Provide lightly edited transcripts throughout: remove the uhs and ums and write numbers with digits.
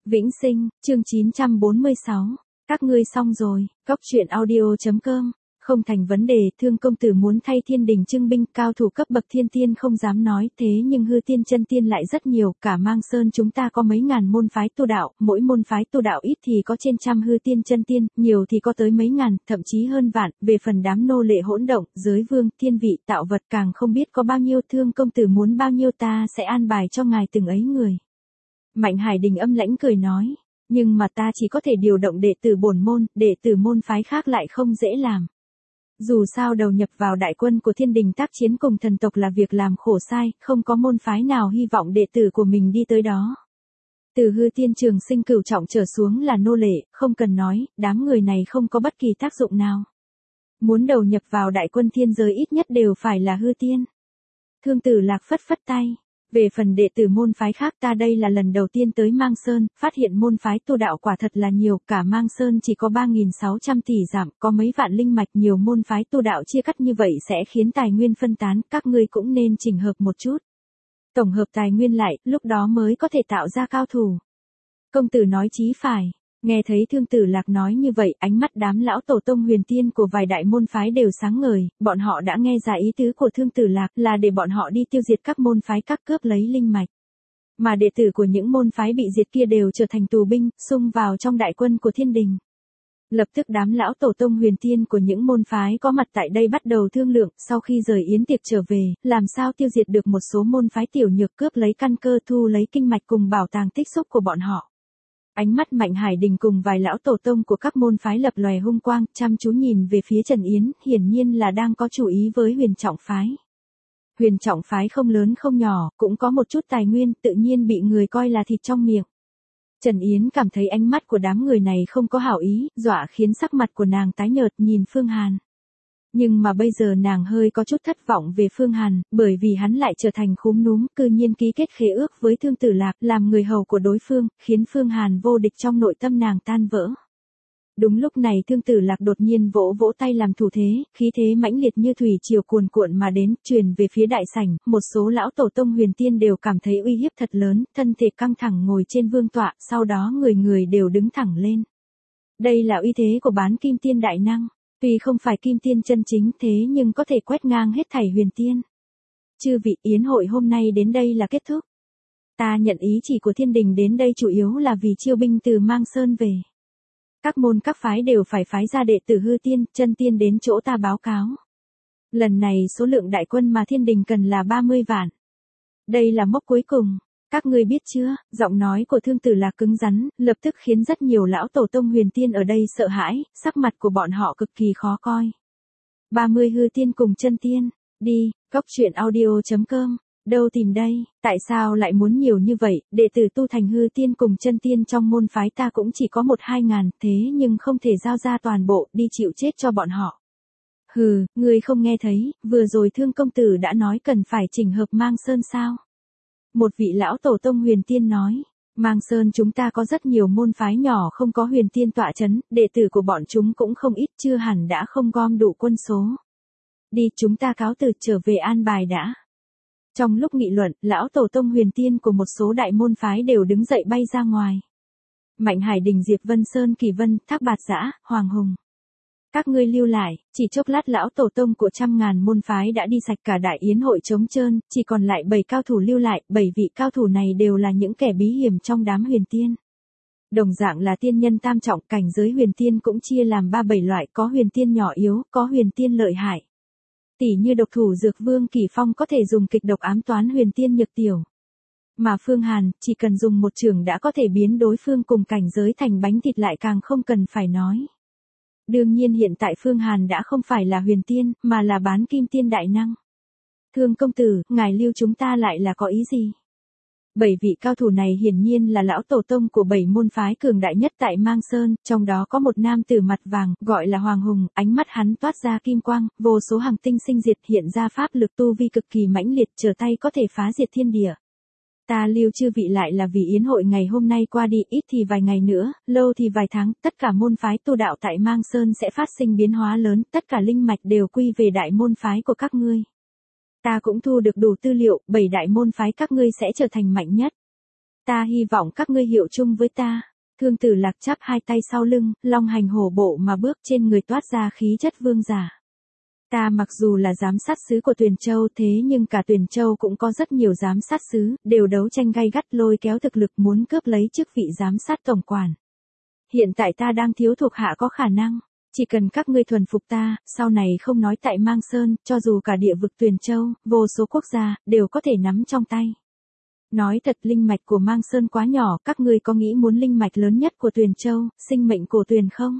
Vĩnh Sinh, chương 946. Các ngươi xong rồi, Cóc truyện audio.com. Không thành vấn đề, Thương công tử muốn thay thiên đình trưng binh, cao thủ cấp bậc thiên tiên không dám nói, thế nhưng hư tiên chân tiên lại rất nhiều, cả Mang Sơn chúng ta có mấy ngàn môn phái tu đạo, mỗi môn phái tu đạo ít thì có trên trăm hư tiên chân tiên, nhiều thì có tới mấy ngàn, thậm chí hơn vạn, về phần đám nô lệ hỗn động, giới vương, thiên vị, tạo vật càng không biết có bao nhiêu, Thương công tử muốn bao nhiêu ta sẽ an bài cho ngài từng ấy người. Mạnh Hải Đình âm lãnh cười nói, nhưng mà ta chỉ có thể điều động đệ tử bổn môn, đệ tử môn phái khác lại không dễ làm. Dù sao đầu nhập vào đại quân của thiên đình tác chiến cùng thần tộc là việc làm khổ sai, không có môn phái nào hy vọng đệ tử của mình đi tới đó. Từ hư tiên trường sinh cửu trọng trở xuống là nô lệ, không cần nói, đám người này không có bất kỳ tác dụng nào. Muốn đầu nhập vào đại quân thiên giới ít nhất đều phải là hư tiên. Thương Tử Lạc phất phất tay. Về phần đệ tử môn phái khác ta đây là lần đầu tiên tới Mang Sơn, phát hiện môn phái tu đạo quả thật là nhiều, cả Mang Sơn chỉ có 3.600 tỷ giảm, có mấy vạn linh mạch, nhiều môn phái tu đạo chia cắt như vậy sẽ khiến tài nguyên phân tán, các ngươi cũng nên chỉnh hợp một chút. Tổng hợp tài nguyên lại, lúc đó mới có thể tạo ra cao thủ. Công tử nói chí phải. Nghe thấy Thương Tử Lạc nói như vậy, ánh mắt đám lão tổ tông huyền tiên của vài đại môn phái đều sáng ngời, bọn họ đã nghe ra ý tứ của Thương Tử Lạc là để bọn họ đi tiêu diệt các môn phái các cướp lấy linh mạch. Mà đệ tử của những môn phái bị diệt kia đều trở thành tù binh, xung vào trong đại quân của thiên đình. Lập tức đám lão tổ tông huyền tiên của những môn phái có mặt tại đây bắt đầu thương lượng, sau khi rời yến tiệc trở về, làm sao tiêu diệt được một số môn phái tiểu nhược, cướp lấy căn cơ, thu lấy kinh mạch cùng bảo tàng tích xúc của bọn họ. Ánh mắt Mạnh Hải Đình cùng vài lão tổ tông của các môn phái lập lòe hung quang, chăm chú nhìn về phía Trần Yến, hiển nhiên là đang có chủ ý với Huyền Trọng phái. Huyền Trọng phái không lớn không nhỏ, cũng có một chút tài nguyên, tự nhiên bị người coi là thịt trong miệng. Trần Yến cảm thấy ánh mắt của đám người này không có hảo ý, dọa khiến sắc mặt của nàng tái nhợt nhìn Phương Hàn. Nhưng mà bây giờ nàng hơi có chút thất vọng về Phương Hàn, bởi vì hắn lại trở thành khúm núm, cư nhiên ký kết khế ước với Thương Tử Lạc, làm người hầu của đối phương, khiến Phương Hàn vô địch trong nội tâm nàng tan vỡ. Đúng lúc này Thương Tử Lạc đột nhiên vỗ vỗ tay làm thủ thế, khí thế mãnh liệt như thủy triều cuồn cuộn mà đến, truyền về phía đại sảnh, một số lão tổ tông huyền tiên đều cảm thấy uy hiếp thật lớn, thân thể căng thẳng ngồi trên vương tọa, sau đó người người đều đứng thẳng lên. Đây là uy thế của bán kim tiên đại năng. Tuy không phải kim tiên chân chính thế nhưng có thể quét ngang hết thảy huyền tiên. Chư vị, yến hội hôm nay đến đây là kết thúc. Ta nhận ý chỉ của thiên đình đến đây chủ yếu là vì chiêu binh từ Mang Sơn về. Các môn các phái đều phải phái ra đệ tử hư tiên, chân tiên đến chỗ ta báo cáo. Lần này số lượng đại quân mà thiên đình cần là 30 vạn. Đây là mốc cuối cùng. Các ngươi biết chưa, giọng nói của Thương Tử Lạc cứng rắn, lập tức khiến rất nhiều lão tổ tông huyền tiên ở đây sợ hãi, sắc mặt của bọn họ cực kỳ khó coi. 30 hư tiên cùng chân tiên, đi, Cóc truyện audio.com, đâu tìm đây, tại sao lại muốn nhiều như vậy, đệ tử tu thành hư tiên cùng chân tiên trong môn phái ta cũng chỉ có 1-2 ngàn, thế nhưng không thể giao ra toàn bộ, đi chịu chết cho bọn họ. Hừ, ngươi không nghe thấy, vừa rồi Thương công tử đã nói cần phải chỉnh hợp Mang Sơn sao? Một vị lão tổ tông huyền tiên nói, Mang Sơn chúng ta có rất nhiều môn phái nhỏ không có huyền tiên tọa chấn, đệ tử của bọn chúng cũng không ít, chưa hẳn đã không gom đủ quân số. Đi, chúng ta cáo từ trở về an bài đã. Trong lúc nghị luận, lão tổ tông huyền tiên của một số đại môn phái đều đứng dậy bay ra ngoài. Mạnh Hải Đình, Diệp Vân Sơn, Kỳ Vân, Thác Bạt Giã, Hoàng Hùng. Các ngươi lưu lại, chỉ chốc lát lão tổ tông của trăm ngàn môn phái đã đi sạch, cả đại yến hội trống trơn, chỉ còn lại 7 cao thủ lưu lại, 7 vị cao thủ này đều là những kẻ bí hiểm trong đám huyền tiên. Đồng dạng là tiên nhân tam trọng, cảnh giới huyền tiên cũng chia làm 3-7 loại, có huyền tiên nhỏ yếu, có huyền tiên lợi hại. Tỷ như độc thủ Dược Vương Kỳ Phong có thể dùng kịch độc ám toán huyền tiên Nhược Tiểu. Mà Phương Hàn, chỉ cần dùng một chưởng đã có thể biến đối phương cùng cảnh giới thành bánh thịt, lại càng không cần phải nói. Đương nhiên hiện tại Phương Hàn đã không phải là huyền tiên, mà là bán kim tiên đại năng. Thương công tử, ngài lưu chúng ta lại là có ý gì? 7 vị cao thủ này hiển nhiên là lão tổ tông của 7 môn phái cường đại nhất tại Mang Sơn, trong đó có một nam tử mặt vàng, gọi là Hoàng Hùng, ánh mắt hắn toát ra kim quang, vô số hàng tinh sinh diệt, hiện ra pháp lực tu vi cực kỳ mãnh liệt, trở tay có thể phá diệt thiên địa. Ta lưu chư vị lại là vì yến hội ngày hôm nay qua đi, ít thì vài ngày nữa, lâu thì vài tháng, tất cả môn phái tu đạo tại Mang Sơn sẽ phát sinh biến hóa lớn, tất cả linh mạch đều quy về đại môn phái của các ngươi. Ta cũng thu được đủ tư liệu, 7 đại môn phái các ngươi sẽ trở thành mạnh nhất. ta hy vọng các ngươi hiệu chung với ta. Thương Tử Lạc chắp hai tay sau lưng, long hành hổ bộ mà bước, trên người toát ra khí chất vương giả. Ta mặc dù là giám sát sứ của Tuyền Châu, thế nhưng cả Tuyền Châu cũng có rất nhiều giám sát sứ, đều đấu tranh gay gắt lôi kéo thực lực muốn cướp lấy chức vị giám sát tổng quản. Hiện tại ta đang thiếu thuộc hạ có khả năng, chỉ cần các ngươi thuần phục ta, sau này không nói tại Mang Sơn, cho dù cả địa vực Tuyền Châu, vô số quốc gia, đều có thể nắm trong tay. Nói thật, linh mạch của Mang Sơn quá nhỏ, các ngươi có nghĩ muốn linh mạch lớn nhất của Tuyền Châu, sinh mệnh cổ Tuyền không?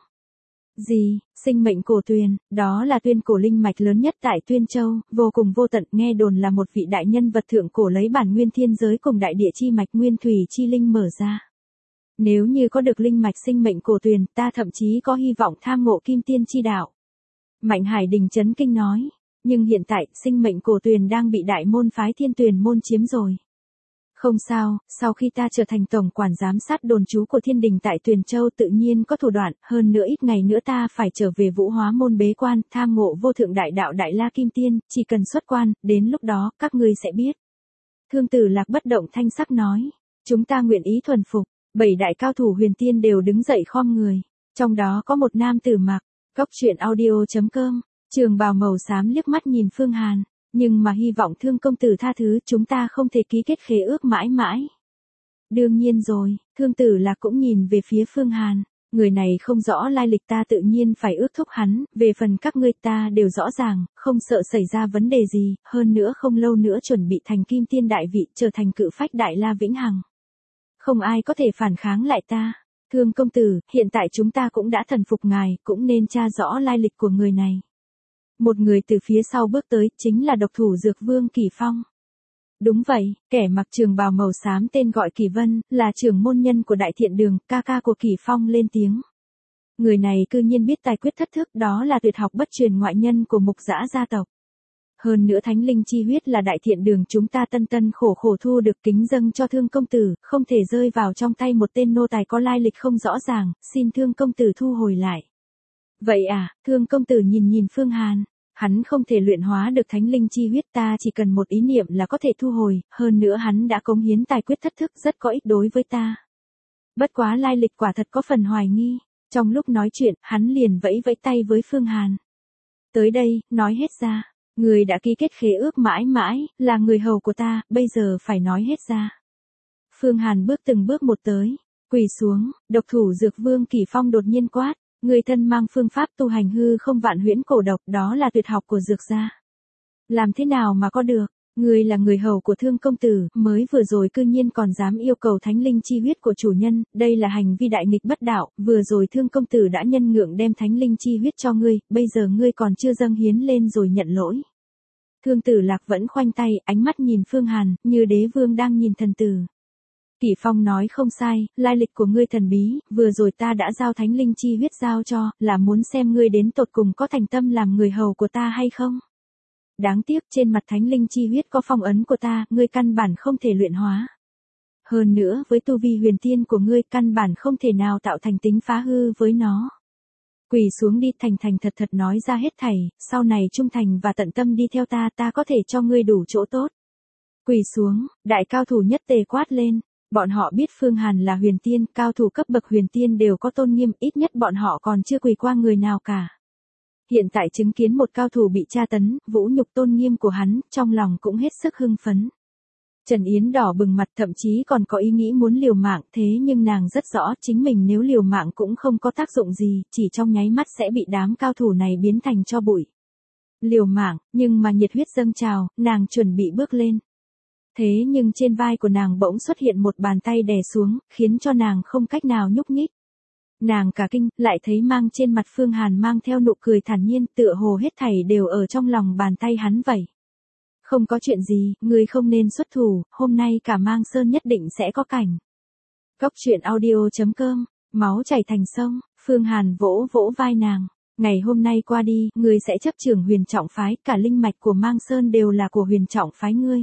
Gì, sinh mệnh cổ Tuyền, đó là tuyên cổ linh mạch lớn nhất tại Tuyên Châu, vô cùng vô tận, nghe đồn là một vị đại nhân vật thượng cổ lấy bản nguyên thiên giới cùng đại địa chi mạch nguyên thủy chi linh mở ra. Nếu như có được linh mạch sinh mệnh cổ Tuyền, ta thậm chí có hy vọng tham ngộ kim tiên chi đạo. Mạnh Hải Đình chấn kinh nói, nhưng hiện tại, sinh mệnh cổ Tuyền đang bị đại môn phái Thiên Tuyền môn chiếm rồi. Không sao, sau khi ta trở thành tổng quản giám sát đồn trú của Thiên Đình tại Tuyền Châu tự nhiên có thủ đoạn, hơn nữa ít ngày nữa ta phải trở về Vũ Hóa môn bế quan, tham ngộ vô thượng đại đạo Đại La Kim Tiên, chỉ cần xuất quan, đến lúc đó, các ngươi sẽ biết. Thương Tử Lạc bất động thanh sắc nói, chúng ta nguyện ý thuần phục. 7 đại cao thủ huyền tiên đều đứng dậy khom người, trong đó có một nam tử mặc Góc Truyện Audio.com, trường bào màu xám liếc mắt nhìn Phương Hàn, nhưng mà hy vọng Thương công tử tha thứ, chúng ta không thể ký kết khế ước mãi mãi. Đương nhiên rồi, Thương Tử Lạc cũng nhìn về phía Phương Hàn, người này không rõ lai lịch, ta tự nhiên phải ước thúc hắn, về phần các ngươi ta đều rõ ràng, không sợ xảy ra vấn đề gì, hơn nữa không lâu nữa chuẩn bị thành Kim Tiên đại vị, trở thành cự phách Đại La vĩnh hằng. Không ai có thể phản kháng lại ta. Thương công tử, hiện tại chúng ta cũng đã thần phục ngài, cũng nên tra rõ lai lịch của người này. Một người từ phía sau bước tới, chính là độc thủ Dược Vương Kỳ Phong. Đúng vậy, kẻ mặc trường bào màu xám tên gọi Kỳ Vân, là trưởng môn nhân của Đại Thiện Đường, ca ca của Kỳ Phong lên tiếng. Người này cư nhiên biết tài quyết thất thức, đó là tuyệt học bất truyền ngoại nhân của Mục Dã gia tộc. Hơn nữa thánh linh chi huyết là Đại Thiện Đường chúng ta tân tân khổ khổ thu được, kính dâng cho Thương công tử, không thể rơi vào trong tay một tên nô tài có lai lịch không rõ ràng, xin Thương công tử thu hồi lại. Vậy à, Thương công tử nhìn Phương Hàn, hắn không thể luyện hóa được thánh linh chi huyết, ta chỉ cần một ý niệm là có thể thu hồi, hơn nữa hắn đã cống hiến tài quyết thất thức rất có ích đối với ta. Bất quá lai lịch quả thật có phần hoài nghi, trong lúc nói chuyện, hắn liền vẫy vẫy tay với Phương Hàn. Tới đây, nói hết ra. Người đã ký kết khế ước mãi mãi, là người hầu của ta, bây giờ phải nói hết ra. Phương Hàn bước từng bước một tới, quỳ xuống, độc thủ Dược Vương Kỳ Phong đột nhiên quát, người thân mang phương pháp tu hành hư không vạn huyễn cổ độc, đó là tuyệt học của Dược gia. Làm thế nào mà có được, người là người hầu của Thương công tử, mới vừa rồi cư nhiên còn dám yêu cầu thánh linh chi huyết của chủ nhân, đây là hành vi đại nghịch bất đạo, vừa rồi Thương công tử đã nhân ngượng đem thánh linh chi huyết cho ngươi, bây giờ ngươi còn chưa dâng hiến lên rồi nhận lỗi. Thương Tử Lạc vẫn khoanh tay, ánh mắt nhìn Phương Hàn, như đế vương đang nhìn thần tử. Kỳ Phong nói không sai, lai lịch của ngươi thần bí, vừa rồi ta đã giao thánh linh chi huyết giao cho, là muốn xem ngươi đến tột cùng có thành tâm làm người hầu của ta hay không. Đáng tiếc trên mặt thánh linh chi huyết có phong ấn của ta, ngươi căn bản không thể luyện hóa. Hơn nữa với tu vi huyền tiên của ngươi căn bản không thể nào tạo thành tính phá hư với nó. Quỳ xuống đi, thành thành thật thật nói ra hết thảy, sau này trung thành và tận tâm đi theo ta, ta có thể cho ngươi đủ chỗ tốt. Quỳ xuống, đại cao thủ nhất tề quát lên, bọn họ biết Phương Hàn là huyền tiên, cao thủ cấp bậc huyền tiên đều có tôn nghiêm, ít nhất bọn họ còn chưa quỳ qua người nào cả. Hiện tại chứng kiến một cao thủ bị tra tấn, vũ nhục tôn nghiêm của hắn, trong lòng cũng hết sức hưng phấn. Trần Yến đỏ bừng mặt, thậm chí còn có ý nghĩ muốn liều mạng, thế nhưng nàng rất rõ chính mình nếu liều mạng cũng không có tác dụng gì, chỉ trong nháy mắt sẽ bị đám cao thủ này biến thành tro bụi. Liều mạng, nhưng mà nhiệt huyết dâng trào, nàng chuẩn bị bước lên. Thế nhưng trên vai của nàng bỗng xuất hiện một bàn tay đè xuống, khiến cho nàng không cách nào nhúc nhích. Nàng cả kinh, lại thấy mang trên mặt Phương Hàn mang theo nụ cười thản nhiên, tựa hồ hết thảy đều ở trong lòng bàn tay hắn vậy. Không có chuyện gì, ngươi không nên xuất thủ, hôm nay cả Mang Sơn nhất định sẽ có cảnh. Góc Truyện Audio.com, máu chảy thành sông, Phương Hàn vỗ vỗ vai nàng. Ngày hôm nay qua đi, ngươi sẽ chấp trưởng Huyền Trọng phái, cả linh mạch của Mang Sơn đều là của Huyền Trọng phái ngươi.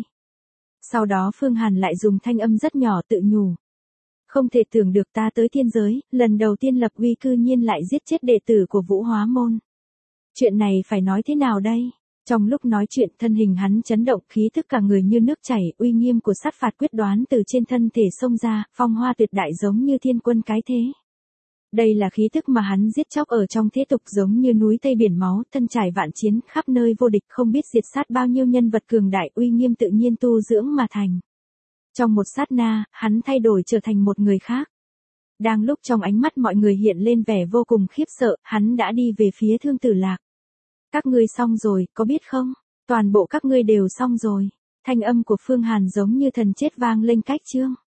Sau đó Phương Hàn lại dùng thanh âm rất nhỏ tự nhủ. Không thể tưởng được ta tới thiên giới, lần đầu tiên lập uy cư nhiên lại giết chết đệ tử của Vũ Hóa môn. Chuyện này phải nói thế nào đây? Trong lúc nói chuyện thân hình hắn chấn động, khí tức cả người như nước chảy, uy nghiêm của sát phạt quyết đoán từ trên thân thể xông ra, phong hoa tuyệt đại giống như thiên quân cái thế. Đây là khí tức mà hắn giết chóc ở trong thế tục, giống như núi Tây biển máu, thân trải vạn chiến, khắp nơi vô địch, không biết diệt sát bao nhiêu nhân vật cường đại, uy nghiêm tự nhiên tu dưỡng mà thành. Trong một sát na, hắn thay đổi trở thành một người khác. Đang lúc trong ánh mắt mọi người hiện lên vẻ vô cùng khiếp sợ, hắn đã đi về phía Thương Tử Lạc. Các ngươi xong rồi, có biết không? Toàn bộ các ngươi đều xong rồi. Thanh âm của Phương Hàn giống như thần chết vang lên cách chương.